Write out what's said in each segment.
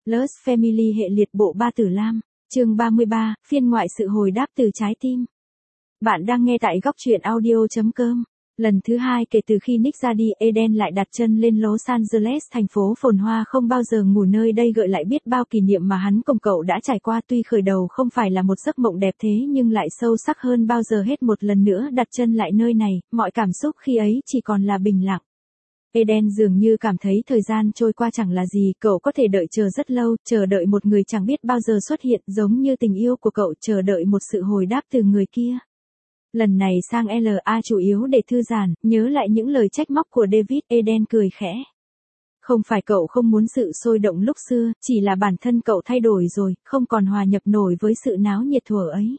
Lost Family hệ liệt bộ Ba Tử Lam, chương 33, phiên ngoại sự hồi đáp từ trái tim. Bạn đang nghe tại góc truyện audio.com. Lần thứ 2 kể từ khi Nick ra đi, Eden lại đặt chân lên Los Angeles, thành phố phồn hoa không bao giờ ngủ, nơi đây gợi lại biết bao kỷ niệm mà hắn cùng cậu đã trải qua. Tuy khởi đầu không phải là một giấc mộng đẹp thế nhưng lại sâu sắc hơn bao giờ hết. Một lần nữa đặt chân lại nơi này, mọi cảm xúc khi ấy chỉ còn là bình lặng. Eden dường như cảm thấy thời gian trôi qua chẳng là gì, cậu có thể đợi chờ rất lâu, chờ đợi một người chẳng biết bao giờ xuất hiện, giống như tình yêu của cậu chờ đợi một sự hồi đáp từ người kia. Lần này sang LA chủ yếu để thư giãn, nhớ lại những lời trách móc của David, Eden cười khẽ. Không phải cậu không muốn sự sôi động lúc xưa, chỉ là bản thân cậu thay đổi rồi, không còn hòa nhập nổi với sự náo nhiệt thuở ấy.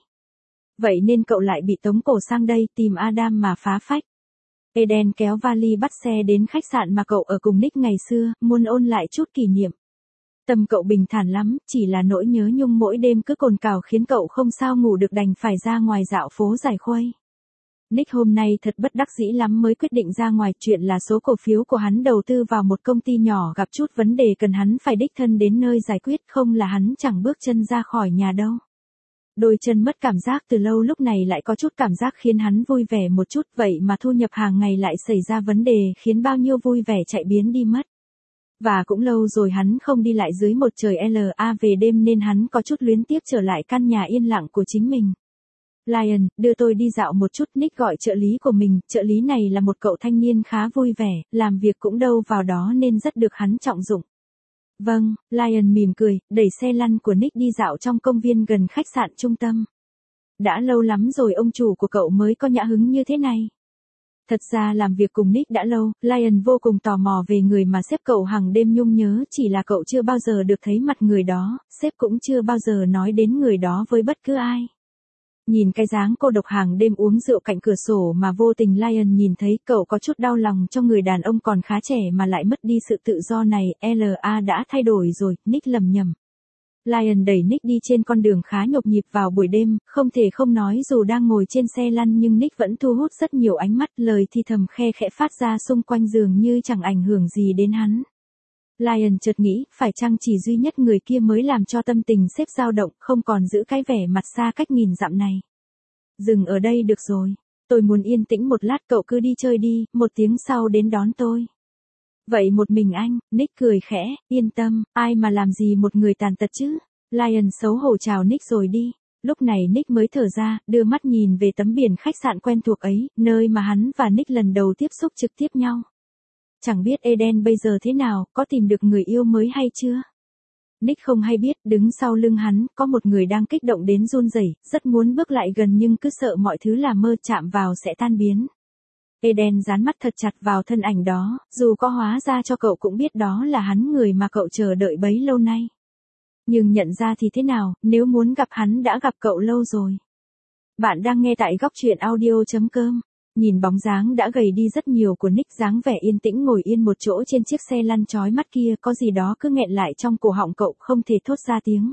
Vậy nên cậu lại bị tống cổ sang đây tìm Adam mà phá phách. Eden kéo vali bắt xe đến khách sạn mà cậu ở cùng Nick ngày xưa, muốn ôn lại chút kỷ niệm. Tâm cậu bình thản lắm, chỉ là nỗi nhớ nhung mỗi đêm cứ cồn cào khiến cậu không sao ngủ được, đành phải ra ngoài dạo phố giải khuây. Nick hôm nay thật bất đắc dĩ lắm mới quyết định ra ngoài, chuyện là số cổ phiếu của hắn đầu tư vào một công ty nhỏ gặp chút vấn đề cần hắn phải đích thân đến nơi giải quyết, không là hắn chẳng bước chân ra khỏi nhà đâu. Đôi chân mất cảm giác từ lâu, lúc này lại có chút cảm giác khiến hắn vui vẻ một chút, vậy mà thu nhập hàng ngày lại xảy ra vấn đề khiến bao nhiêu vui vẻ chạy biến đi mất. Và cũng lâu rồi hắn không đi lại dưới một trời LA về đêm nên hắn có chút luyến tiếc trở lại căn nhà yên lặng của chính mình. Lion, đưa tôi đi dạo một chút, Nick gọi trợ lý của mình, trợ lý này là một cậu thanh niên khá vui vẻ, làm việc cũng đâu vào đó nên rất được hắn trọng dụng. Vâng, Lion mỉm cười, đẩy xe lăn của Nick đi dạo trong công viên gần khách sạn trung tâm. Đã lâu lắm rồi ông chủ của cậu mới có nhã hứng như thế này. Thật ra làm việc cùng Nick đã lâu, Lion vô cùng tò mò về người mà sếp cậu hàng đêm nhung nhớ, chỉ là cậu chưa bao giờ được thấy mặt người đó, sếp cũng chưa bao giờ nói đến người đó với bất cứ ai. Nhìn cái dáng cô độc hàng đêm uống rượu cạnh cửa sổ mà vô tình Lion nhìn thấy, cậu có chút đau lòng cho người đàn ông còn khá trẻ mà lại mất đi sự tự do này. LA đã thay đổi rồi, Nick lầm nhầm. Lion đẩy Nick đi trên con đường khá nhộn nhịp vào buổi đêm, không thể không nói dù đang ngồi trên xe lăn nhưng Nick vẫn thu hút rất nhiều ánh mắt, lời thì thầm khe khẽ phát ra xung quanh dường như chẳng ảnh hưởng gì đến hắn. Lion chợt nghĩ, phải chăng chỉ duy nhất người kia mới làm cho tâm tình sếp dao động, không còn giữ cái vẻ mặt xa cách nghìn dặm này. Dừng ở đây được rồi, tôi muốn yên tĩnh một lát, cậu cứ đi chơi đi, một tiếng sau đến đón tôi. Vậy một mình anh? Nick cười khẽ, yên tâm, ai mà làm gì một người tàn tật chứ. Lion xấu hổ chào Nick rồi đi. Lúc này Nick mới thở ra, đưa mắt nhìn về tấm biển khách sạn quen thuộc ấy, nơi mà hắn và Nick lần đầu tiếp xúc trực tiếp nhau. Chẳng biết Eden bây giờ thế nào, có tìm được người yêu mới hay chưa? Nick không hay biết, đứng sau lưng hắn, có một người đang kích động đến run rẩy, rất muốn bước lại gần nhưng cứ sợ mọi thứ là mơ, chạm vào sẽ tan biến. Eden dán mắt thật chặt vào thân ảnh đó, dù có hóa ra cho cậu cũng biết đó là hắn, người mà cậu chờ đợi bấy lâu nay. Nhưng nhận ra thì thế nào, nếu muốn gặp hắn đã gặp cậu lâu rồi. Bạn đang nghe tại góc truyện audio.com. Nhìn bóng dáng đã gầy đi rất nhiều của Nick, dáng vẻ yên tĩnh ngồi yên một chỗ trên chiếc xe lăn chói mắt kia, có gì đó cứ nghẹn lại trong cổ họng cậu không thể thốt ra tiếng.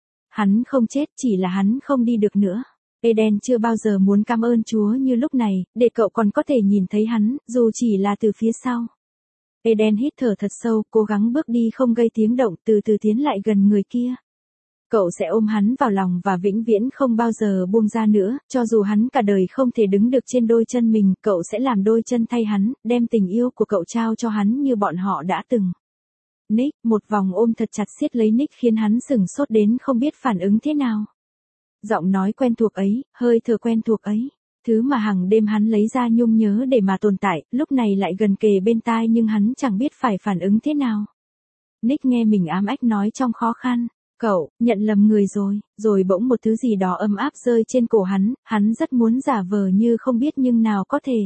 Hắn không chết, chỉ là hắn không đi được nữa. Eden chưa bao giờ muốn cảm ơn Chúa như lúc này, để cậu còn có thể nhìn thấy hắn, dù chỉ là từ phía sau. Eden hít thở thật sâu, cố gắng bước đi không gây tiếng động, từ từ tiến lại gần người kia. Cậu sẽ ôm hắn vào lòng và vĩnh viễn không bao giờ buông ra nữa, cho dù hắn cả đời không thể đứng được trên đôi chân mình, cậu sẽ làm đôi chân thay hắn, đem tình yêu của cậu trao cho hắn như bọn họ đã từng. Nick, một vòng ôm thật chặt siết lấy Nick khiến hắn sửng sốt đến không biết phản ứng thế nào. Giọng nói quen thuộc ấy, hơi thở quen thuộc ấy, thứ mà hàng đêm hắn lấy ra nhung nhớ để mà tồn tại, lúc này lại gần kề bên tai nhưng hắn chẳng biết phải phản ứng thế nào. Nick nghe mình ám ách nói trong khó khăn. Cậu, nhận lầm người rồi bỗng một thứ gì đó ấm áp rơi trên cổ hắn rất muốn giả vờ như không biết nhưng nào có thể.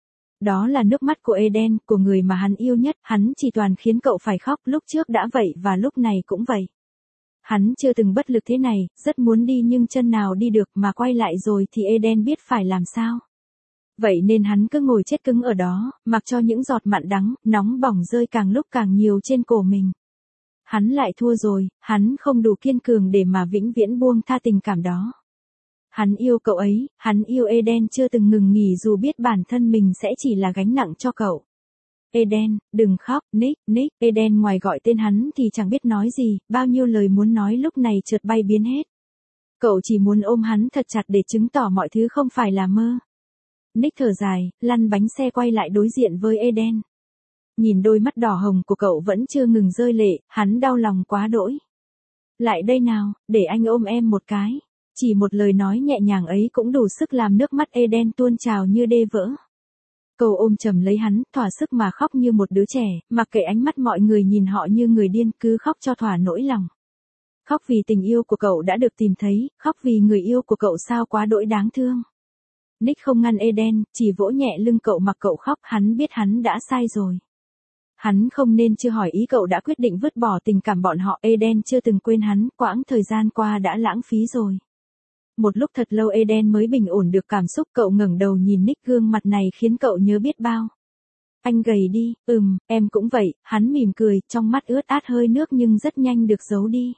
Đó là nước mắt của Eden, của người mà hắn yêu nhất, hắn chỉ toàn khiến cậu phải khóc, lúc trước đã vậy và lúc này cũng vậy. Hắn chưa từng bất lực thế này, rất muốn đi nhưng chân nào đi được, mà quay lại rồi thì Eden biết phải làm sao. Vậy nên hắn cứ ngồi chết cứng ở đó, mặc cho những giọt mặn đắng, nóng bỏng rơi càng lúc càng nhiều trên cổ mình. Hắn lại thua rồi, hắn không đủ kiên cường để mà vĩnh viễn buông tha tình cảm đó. Hắn yêu cậu ấy, hắn yêu Eden chưa từng ngừng nghỉ dù biết bản thân mình sẽ chỉ là gánh nặng cho cậu. Eden, đừng khóc, Nick, Eden ngoài gọi tên hắn thì chẳng biết nói gì, bao nhiêu lời muốn nói lúc này chợt bay biến hết. Cậu chỉ muốn ôm hắn thật chặt để chứng tỏ mọi thứ không phải là mơ. Nick thở dài, lăn bánh xe quay lại đối diện với Eden. Nhìn đôi mắt đỏ hồng của cậu vẫn chưa ngừng rơi lệ, hắn đau lòng quá đỗi. Lại đây nào, để anh ôm em một cái. Chỉ một lời nói nhẹ nhàng ấy cũng đủ sức làm nước mắt Eden tuôn trào như đê vỡ. Cậu ôm chầm lấy hắn, thỏa sức mà khóc như một đứa trẻ, mặc kệ ánh mắt mọi người nhìn họ như người điên, cứ khóc cho thỏa nỗi lòng. Khóc vì tình yêu của cậu đã được tìm thấy, khóc vì người yêu của cậu sao quá đỗi đáng thương. Nick không ngăn Eden, chỉ vỗ nhẹ lưng cậu mặc cậu khóc, hắn biết hắn đã sai rồi. Hắn không nên chưa hỏi ý cậu đã quyết định vứt bỏ tình cảm bọn họ, Eden chưa từng quên hắn, quãng thời gian qua đã lãng phí rồi. Một lúc thật lâu Eden mới bình ổn được cảm xúc, cậu ngẩng đầu nhìn Nick, gương mặt này khiến cậu nhớ biết bao. Anh gầy đi, em cũng vậy, hắn mỉm cười, trong mắt ướt át hơi nước nhưng rất nhanh được giấu đi.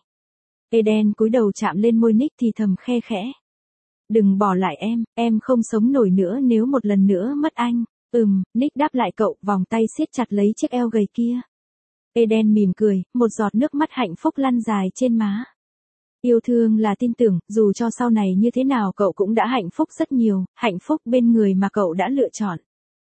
Eden cúi đầu chạm lên môi Nick thì thầm khe khẽ. Đừng bỏ lại em không sống nổi nữa nếu một lần nữa mất anh. Nick đáp lại cậu, vòng tay siết chặt lấy chiếc eo gầy kia. Eden mỉm cười, một giọt nước mắt hạnh phúc lăn dài trên má. Yêu thương là tin tưởng, dù cho sau này như thế nào cậu cũng đã hạnh phúc rất nhiều, hạnh phúc bên người mà cậu đã lựa chọn.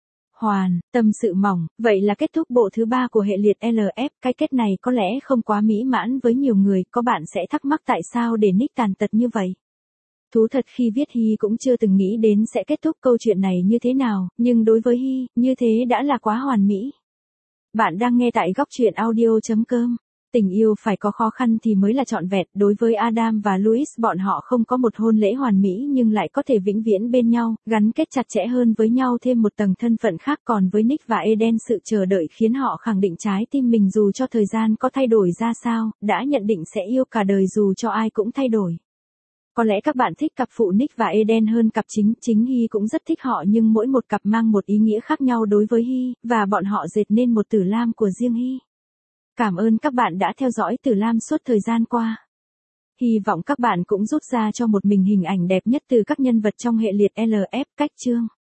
Hoàn, tâm sự mỏng, vậy là kết thúc bộ thứ 3 của hệ liệt LF, cái kết này có lẽ không quá mỹ mãn với nhiều người, có bạn sẽ thắc mắc tại sao để Nick tàn tật như vậy. Thú thật khi viết Hy cũng chưa từng nghĩ đến sẽ kết thúc câu chuyện này như thế nào, nhưng đối với Hy, như thế đã là quá hoàn mỹ. Bạn đang nghe tại góc truyện audio.com. Tình yêu phải có khó khăn thì mới là trọn vẹn, đối với Adam và Louis bọn họ không có một hôn lễ hoàn mỹ nhưng lại có thể vĩnh viễn bên nhau, gắn kết chặt chẽ hơn với nhau thêm một tầng thân phận khác, còn với Nick và Eden sự chờ đợi khiến họ khẳng định trái tim mình dù cho thời gian có thay đổi ra sao, đã nhận định sẽ yêu cả đời dù cho ai cũng thay đổi. Có lẽ các bạn thích cặp phụ Nick và Eden hơn cặp chính Hy cũng rất thích họ nhưng mỗi một cặp mang một ý nghĩa khác nhau đối với Hy, và bọn họ dệt nên một Tử Lam của riêng Hy. Cảm ơn các bạn đã theo dõi Tử Lam suốt thời gian qua. Hy vọng các bạn cũng rút ra cho một mình hình ảnh đẹp nhất từ các nhân vật trong hệ liệt LF, cách chương.